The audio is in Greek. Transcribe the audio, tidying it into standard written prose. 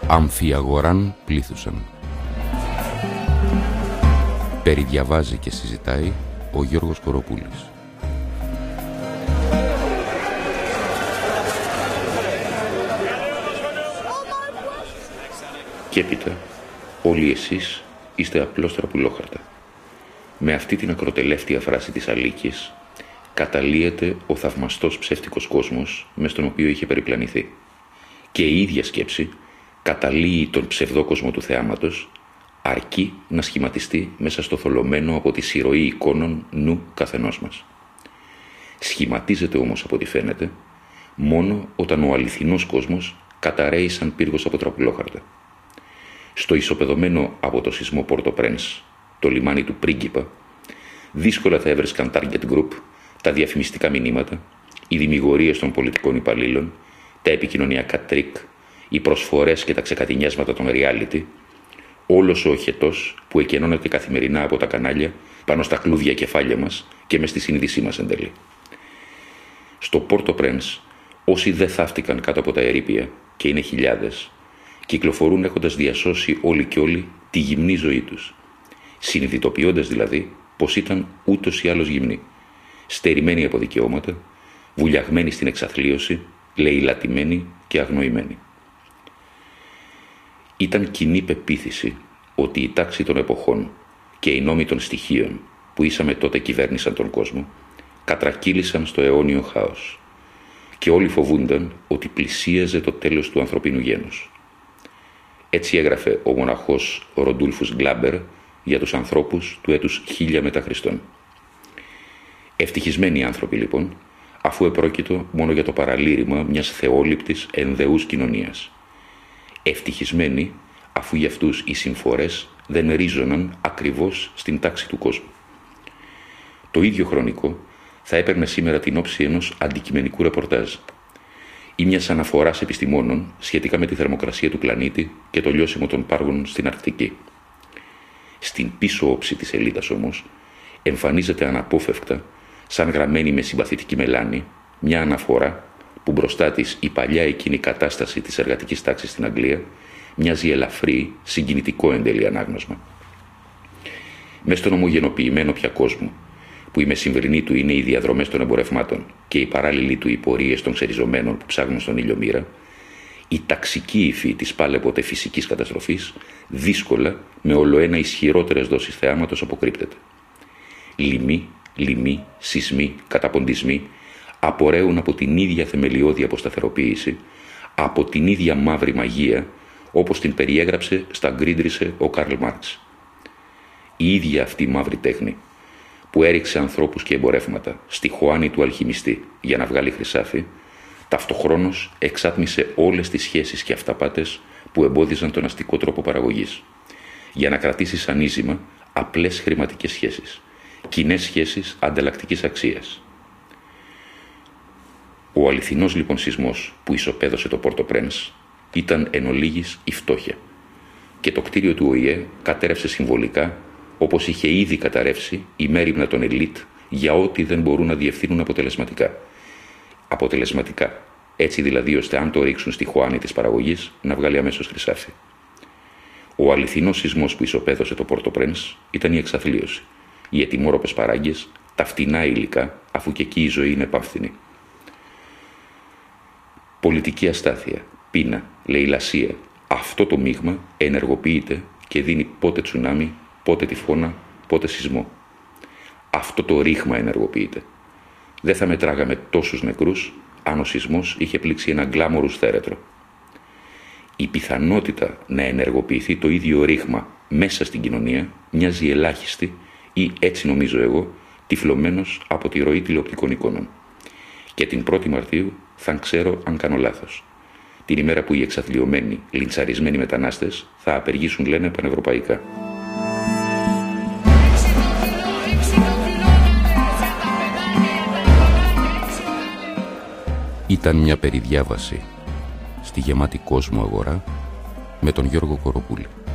Αμφιαγοράν πλήθουσαν. Περιδιαβάζει και συζητάει ο Γιώργος Κοροπούλης. Και έπειτα όλοι εσείς είστε απλώς τραπουλόχαρτα. Με αυτή την ακροτελεύτια φράση της Αλίκης καταλύεται ο θαυμαστός ψεύτικος κόσμος μες στον οποίο είχε περιπλανηθεί. Και η ίδια σκέψη καταλύει τον ψευδόκοσμο του θεάματος, αρκεί να σχηματιστεί μέσα στο θολωμένο από τη συρροή εικόνων νου καθενός μας. Σχηματίζεται όμως από ό,τι φαίνεται μόνο όταν ο αληθινός κόσμος καταραίει σαν πύργος από τραπουλόχαρτα. Στο ισοπεδωμένο από το σεισμό Πόρτο Πρένς, το λιμάνι του Πρίγκιπα, δύσκολα θα έβρισκαν target group, τα διαφημιστικά μηνύματα, οι δημιγορίες των πολιτικών υπαλλήλων, τα επικοινωνιακά τρίκ, οι προσφορές και τα ξεκατηνιάσματα των reality, όλος ο οχετός που εκενώνεται καθημερινά από τα κανάλια πάνω στα κλούδια κεφάλια μας και μες στη συνείδησή μας εν τέλει. Στο Πόρτο Πρένς, όσοι δεν θαύτηκαν κάτω από τα ερείπια, και είναι χιλιάδες, κυκλοφορούν έχοντας διασώσει όλοι και όλοι τη γυμνή ζωή τους, συνειδητοποιώντας δηλαδή πως ήταν ούτως ή άλλως γυμνοί, στερημένοι από δικαιώματα, βουλιαγμένοι στην εξαθλίωση, λαιλατημένοι και αγνοημένοι. Ήταν κοινή πεποίθηση ότι η τάξη των εποχών και οι νόμοι των στοιχείων που ήσαμε τότε κυβέρνησαν τον κόσμο, κατρακύλησαν στο αιώνιο χάος και όλοι φοβούνταν ότι πλησίαζε το τέλος του ανθρωπίνου γένους. Έτσι έγραφε ο μοναχός Ροντούλφους Γκλάμπερ για τους ανθρώπους του έτους 1000 μετά Χριστόν. Ευτυχισμένοι άνθρωποι λοιπόν, αφού επρόκειτο μόνο για το παραλήρημα μιας θεόληπτης ενδεούς κοινωνίας. Ευτυχισμένοι αφού για αυτούς οι συμφορές δεν ρίζωναν ακριβώς στην τάξη του κόσμου. Το ίδιο χρονικό θα έπαιρνε σήμερα την όψη ενός αντικειμενικού ρεπορτάζ ή μιας αναφοράς επιστημόνων σχετικά με τη θερμοκρασία του πλανήτη και το λιώσιμο των πάργων στην Αρκτική. Στην πίσω όψη της σελίδας όμως εμφανίζεται αναπόφευκτα, σαν γραμμένη με συμπαθητική μελάνη, μια αναφορά που μπροστά της η παλιά εκείνη κατάσταση της εργατικής τάξης στην Αγγλία μοιάζει ελαφρύ, συγκινητικό εν τέλει ανάγνωσμα. Μες στον ομογενοποιημένο πια κόσμο, που η μεσημβρινή του είναι οι διαδρομές των εμπορευμάτων και οι παράλληλοι του οι πορείες των ξεριζωμένων που ψάχνουν στον ήλιο μοίρα, η ταξική υφή της πάλεποτε φυσικής καταστροφής δύσκολα με ολοένα ισχυρότερες δόσεις θεάματος αποκρύπτεται. Λοιμοί, σεισμοί, καταποντισμοί απορρέουν από την ίδια θεμελιώδη αποσταθεροποίηση, από την ίδια μαύρη μαγεία όπως την περιέγραψε στα γκρίντρισε ο Καρλ Μάρξ. Η ίδια αυτή μαύρη τέχνη που έριξε ανθρώπους και εμπορεύματα στη χωάνη του αλχημιστή για να βγάλει χρυσάφι, ταυτοχρόνως εξάτμισε όλες τις σχέσεις και αυταπάτες που εμπόδιζαν τον αστικό τρόπο παραγωγής, για να κρατήσει σαν ίζημα απλές χρηματικές σχέσεις, κοινές σχέσεις ανταλλακτικής αξίας. Ο αληθινός λοιπόν σεισμός που ισοπαίδωσε το Πόρτο Πρένς ήταν εν ολίγης η φτώχεια και το κτίριο του ΟΗΕ κατέρευσε συμβολικά όπως είχε ήδη καταρρεύσει η μέριμνα των ελίτ για ό,τι δεν μπορούν να διευθύνουν αποτελεσματικά, έτσι δηλαδή ώστε αν το ρίξουν στη χωάνη της παραγωγής να βγάλει αμέσως χρυσάφι. Ο αληθινός σεισμός που ισοπαίδωσε το Πόρτο Πρένς ήταν η εξαθλίωση, οι ετοιμόρροπες παράγκες, τα φτηνά υλικά, αφού και εκεί η ζωή είναι πανφθηνή. Πολιτική αστάθεια, πείνα, λαιλασία, αυτό το μείγμα ενεργοποιείται και δίνει πότε τσουνάμι, πότε τυφώνα, πότε σεισμό. Αυτό το ρήγμα ενεργοποιείται. Δεν θα μετράγαμε τόσους νεκρούς αν ο σεισμός είχε πλήξει ένα γκλάμορους θέρετρο. Η πιθανότητα να ενεργοποιηθεί το ίδιο ρήγμα μέσα στην κοινωνία μοιάζει ελάχιστη ή, έτσι νομίζω εγώ, τυφλωμένος από τη ροή τηλεοπτικών εικόνων. Και την 1η Μαρτίου θα ξέρω αν κάνω λάθος. Την ημέρα που οι εξαθλιωμένοι, λιντσαρισμένοι μετανάστες θα απεργήσουν, λένε, πανευρωπαϊκά. Ήταν μια περιδιάβαση στη γεμάτη κόσμο αγορά με τον Γιώργο Κοροπούλη.